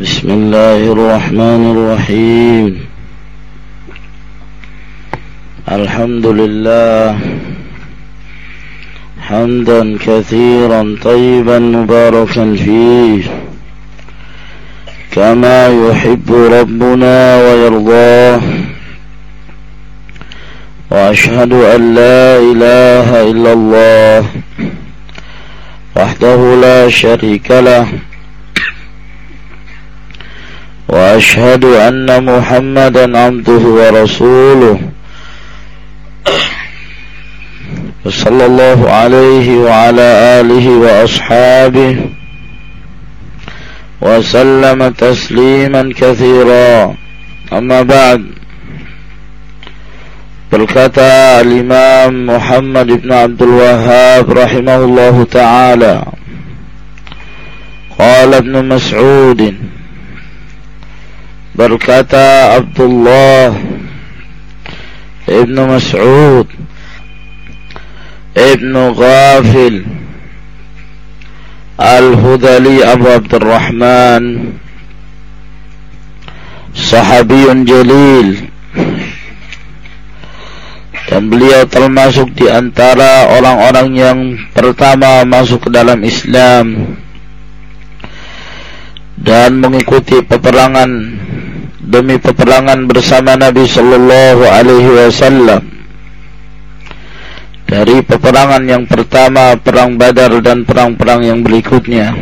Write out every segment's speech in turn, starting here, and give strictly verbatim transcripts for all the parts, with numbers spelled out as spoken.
بسم الله الرحمن الرحيم الحمد لله حمدا كثيرا طيبا مباركا فيه كما يحب ربنا ويرضاه وأشهد أن لا إله إلا الله وحده لا شريك له وأشهد أن محمدا عبده ورسوله صلى الله عليه وعلى آله وأصحابه وسلم تسليما كثيرا أما بعد. Berkata Al-Imam Muhammad ibn Abdul Wahhab rahimahullahu ta'ala, Qala ibn Mas'ud, berkata Abdullah ibn Mas'ud ibn Ghafil Al-Hudali Abu Abdurrahman, sahabiyun jalil, dan beliau termasuk di antara orang-orang yang pertama masuk ke dalam Islam dan mengikuti peperangan demi peperangan bersama Nabi sallallahu alaihi wasallam. Dari peperangan yang pertama, perang Badar, dan perang-perang yang berikutnya.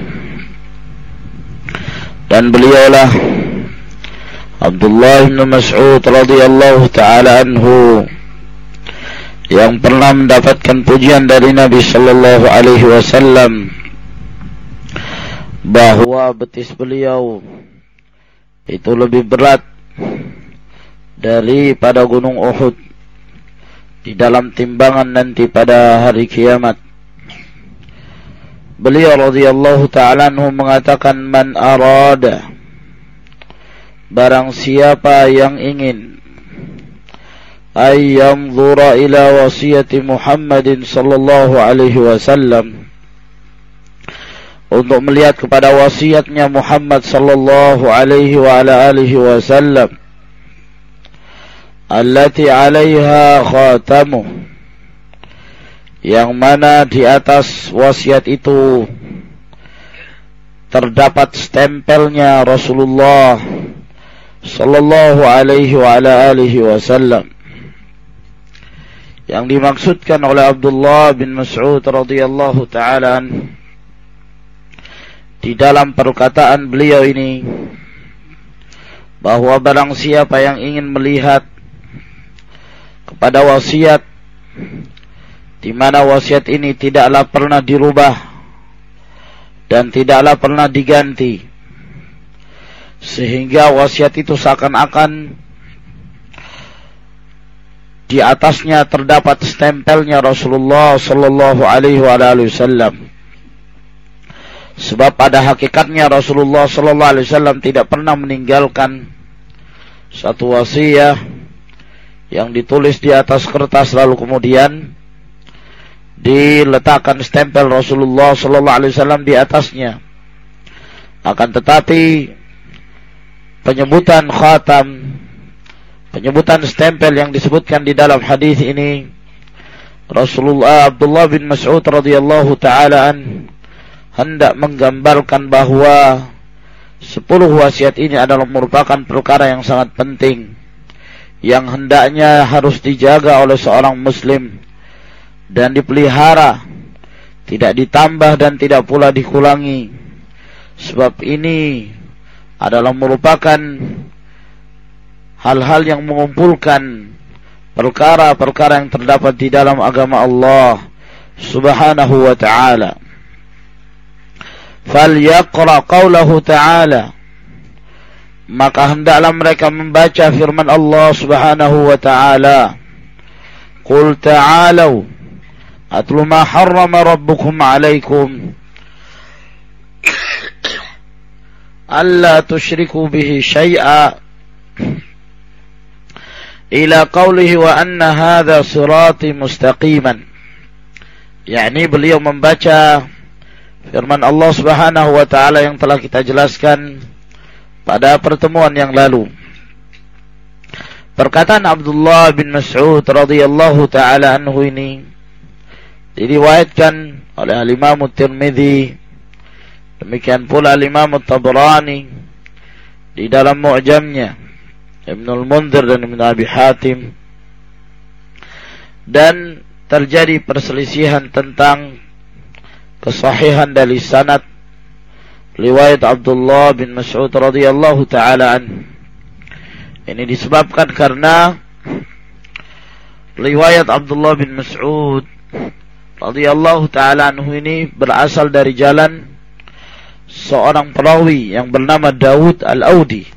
Dan beliaulah Abdullah bin Mas'ud radhiyallahu ta'ala anhu yang pernah mendapatkan pujian dari Nabi sallallahu alaihi wasallam bahwa betis beliau itu lebih berat daripada gunung Uhud di dalam timbangan nanti pada hari kiamat. Beliau radhiyallahu ta'ala anhu mengatakan, man arada, barang siapa yang ingin, ay yanzura ila wasiyati Muhammadin sallallahu alaihi wasallam, untuk melihat kepada wasiatnya Muhammad sallallahu alaihi wa ala alihi wasallam, allati alaiha khatamu, yang mana di atas wasiat itu terdapat stempelnya Rasulullah sallallahu alaihi wa ala alihi wasallam. Yang dimaksudkan oleh Abdullah bin Mas'ud radhiyallahu ta'ala di dalam perkataan beliau ini, bahwa barang siapa yang ingin melihat kepada wasiat di mana wasiat ini tidaklah pernah dirubah dan tidaklah pernah diganti, sehingga wasiat itu seakan-akan di atasnya terdapat stempelnya Rasulullah sallallahu alaihi wasallam. Sebab pada hakikatnya Rasulullah sallallahu alaihi wasallam tidak pernah meninggalkan satu wasiat yang ditulis di atas kertas lalu kemudian diletakkan stempel Rasulullah sallallahu alaihi wasallam di atasnya. Akan tetapi penyebutan khatam, penyebutan stempel yang disebutkan di dalam hadis ini, Rasulullah Abdullah bin Mas'ud radhiyallahu ta'ala an hendak menggambarkan bahwa sepuluh wasiat ini adalah merupakan perkara yang sangat penting, yang hendaknya harus dijaga oleh seorang muslim dan dipelihara, tidak ditambah dan tidak pula dikurangi. Sebab ini adalah merupakan hal-hal yang mengumpulkan perkara-perkara yang terdapat di dalam agama Allah subhanahu wa ta'ala. Falyaqra qawlahu ta'ala, maka hendaklah mereka membaca firman Allah subhanahu wa ta'ala, Qul ta'alau atlu ma harrama rabbukum alaikum alla tushriku bihi syai'a ila qawlihi wa anna hadha sirati mustaqiman. yakni beliau membaca firman Allah Subhanahu wa taala yang telah kita jelaskan, pada pertemuan yang lalu. Perkataan Abdullah bin Mas'ud radhiyallahu taala anhu ini diriwayatkan oleh Al-Imam Tirmidzi, demikian pula Al-Imam Tabrani di dalam Mu'jamnya, Ibnul Munzir dan Ibnu Abi Hatim, dan terjadi perselisihan tentang kesahihan dari sanad riwayat Abdullah bin Mas'ud radhiyallahu taala anhu. Ini disebabkan karena riwayat Abdullah bin Mas'ud radhiyallahu taala anhu ini berasal dari jalan seorang perawi yang bernama Daud Al-Audi.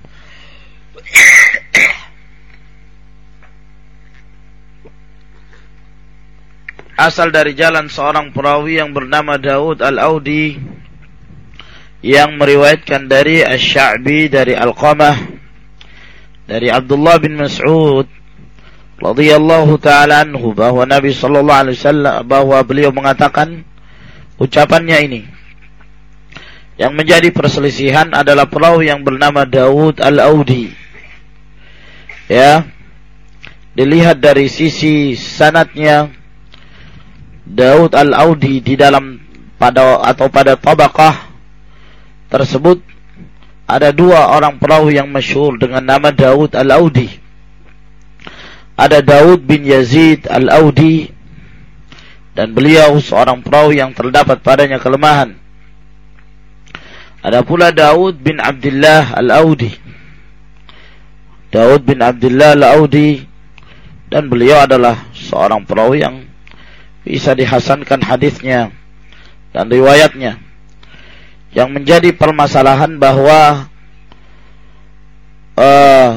Asal dari jalan seorang perawi yang bernama Daud Al-Audi yang meriwayatkan dari Asy-Sya'bi dari Alqamah dari Abdullah bin Mas'ud radhiyallahu taala anhu bahwa Nabi sallallahu alaihi wasallam bahwa beliau mengatakan ucapannya ini. Yang menjadi perselisihan adalah perawi yang bernama Daud Al-Audi. Ya. Dilihat dari sisi sanadnya, Daud Al-Audi di dalam pada atau pada tabaqah tersebut ada dua orang perawi yang masyhur dengan nama Daud Al-Audi. Ada Daud bin Yazid Al-Audi, dan beliau seorang perawi yang terdapat padanya kelemahan. Ada pula Daud bin Abdullah Al-Audi. Daud bin Abdullah Al-Audi, dan beliau adalah seorang perawi yang bisa dihasankan hadisnya dan riwayatnya. Yang menjadi permasalahan bahwa uh,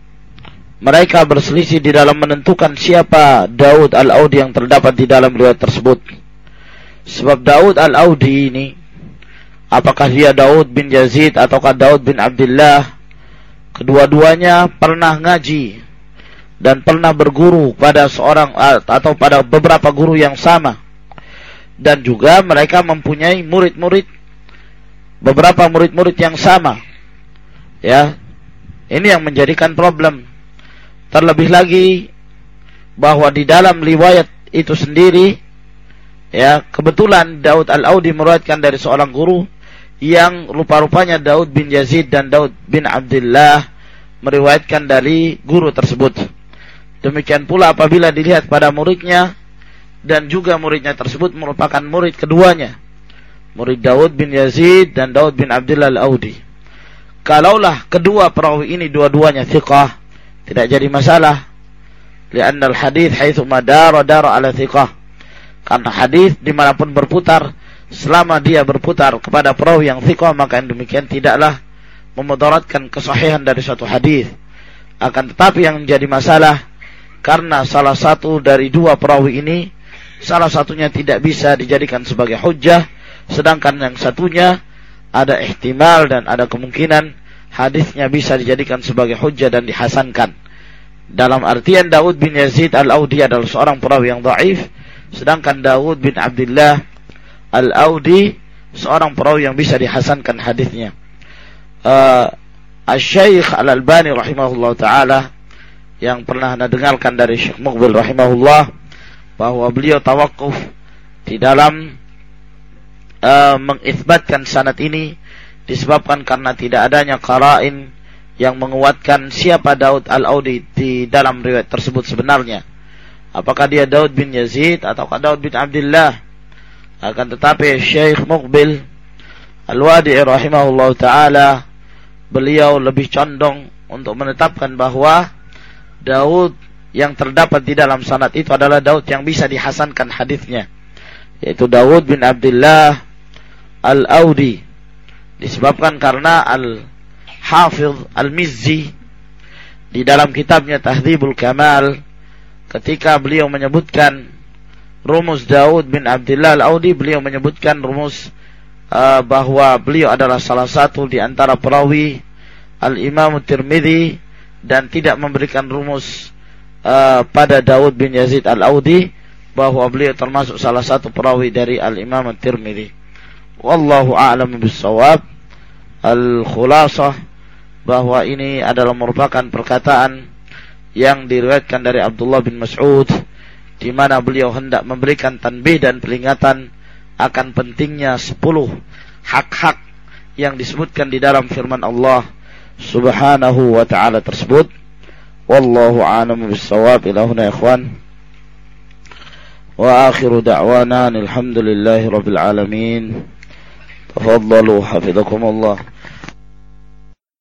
mereka berselisih di dalam menentukan siapa Daud Al-Audi yang terdapat di dalam riwayat tersebut. Sebab Daud Al-Audi ini, apakah dia Daud bin Yazid ataukah Daud bin Abdullah, kedua-duanya pernah ngaji dan pernah berguru pada seorang atau pada beberapa guru yang sama, dan juga mereka mempunyai murid-murid, beberapa murid-murid yang sama. Ya, ini yang menjadikan problem. Terlebih lagi bahwa di dalam riwayat itu sendiri, ya, kebetulan Daud Al-Audi meriwayatkan dari seorang guru yang rupa-rupanya Daud bin Yazid dan Daud bin Abdullah meriwayatkan dari guru tersebut. Demikian pula apabila dilihat pada muridnya, dan juga muridnya tersebut merupakan murid keduanya, murid Daud bin Yazid dan Daud bin Abdullah Al-Audi. Kalaulah kedua perawi ini dua-duanya thiqah, tidak jadi masalah. Li'anna al-hadith haitsu madara dara ala thiqah. Karena hadis dimanapun berputar, selama dia berputar kepada perawi yang thiqah, maka demikian tidaklah memudaratkan kesahihan dari suatu hadis. Akan tetapi yang menjadi masalah, karena salah satu dari dua perawi ini, salah satunya tidak bisa dijadikan sebagai hujjah, sedangkan yang satunya ada ihtimal dan ada kemungkinan hadisnya bisa dijadikan sebagai hujjah dan dihasankan. Dalam artian Daud bin Yazid Al-Audi adalah seorang perawi yang dhaif, sedangkan Daud bin Abdullah Al-Audi seorang perawi yang bisa dihasankan hadisnya. Uh, Asy-Syaikh Al-Albani rahimahullah ta'ala, yang pernah anda dengarkan dari Syekh Muqbil rahimahullah, bahwa beliau tawakuf di dalam uh, mengisbatkan sanad ini disebabkan karena tidak adanya qara'in yang menguatkan siapa Daud Al-Audi di dalam riwayat tersebut sebenarnya. Apakah dia Daud bin Yazid ataukah Daud bin Abdullah? Akan tetapi Syekh Muqbil Al-Wadi'i rahimahullah ta'ala, beliau lebih condong untuk menetapkan bahwa Daud yang terdapat di dalam sanad itu adalah Daud yang bisa dihasankan hadisnya, yaitu Daud bin Abdullah Al-Audi. Disebabkan karena Al-Hafidh Al-Mizzi di dalam kitabnya Tahdzibul Kamal, ketika beliau menyebutkan rumus Daud bin Abdullah Al-Audi, beliau menyebutkan rumus uh, bahwa beliau adalah salah satu di antara perawi Al-Imam Tirmidzi, dan tidak memberikan rumus uh, pada Daud bin Yazid Al-Audi bahwa beliau termasuk salah satu perawi dari Al-Imam Tirmidzi. Wallahu a'lam bis-shawab. Al-khulasah bahwa ini adalah merupakan perkataan yang diriwayatkan dari Abdullah bin Mas'ud, di mana beliau hendak memberikan tanbih dan peringatan akan pentingnya sepuluh hak-hak yang disebutkan di dalam firman Allah Subhanahu wa ta'ala tersebut. Wallahu a'lamu bis-shawab. Ila huna ikhwan, wa akhiru da'wana alhamdulillahi rabbil alamin. Tafaddalu hafizakumullah.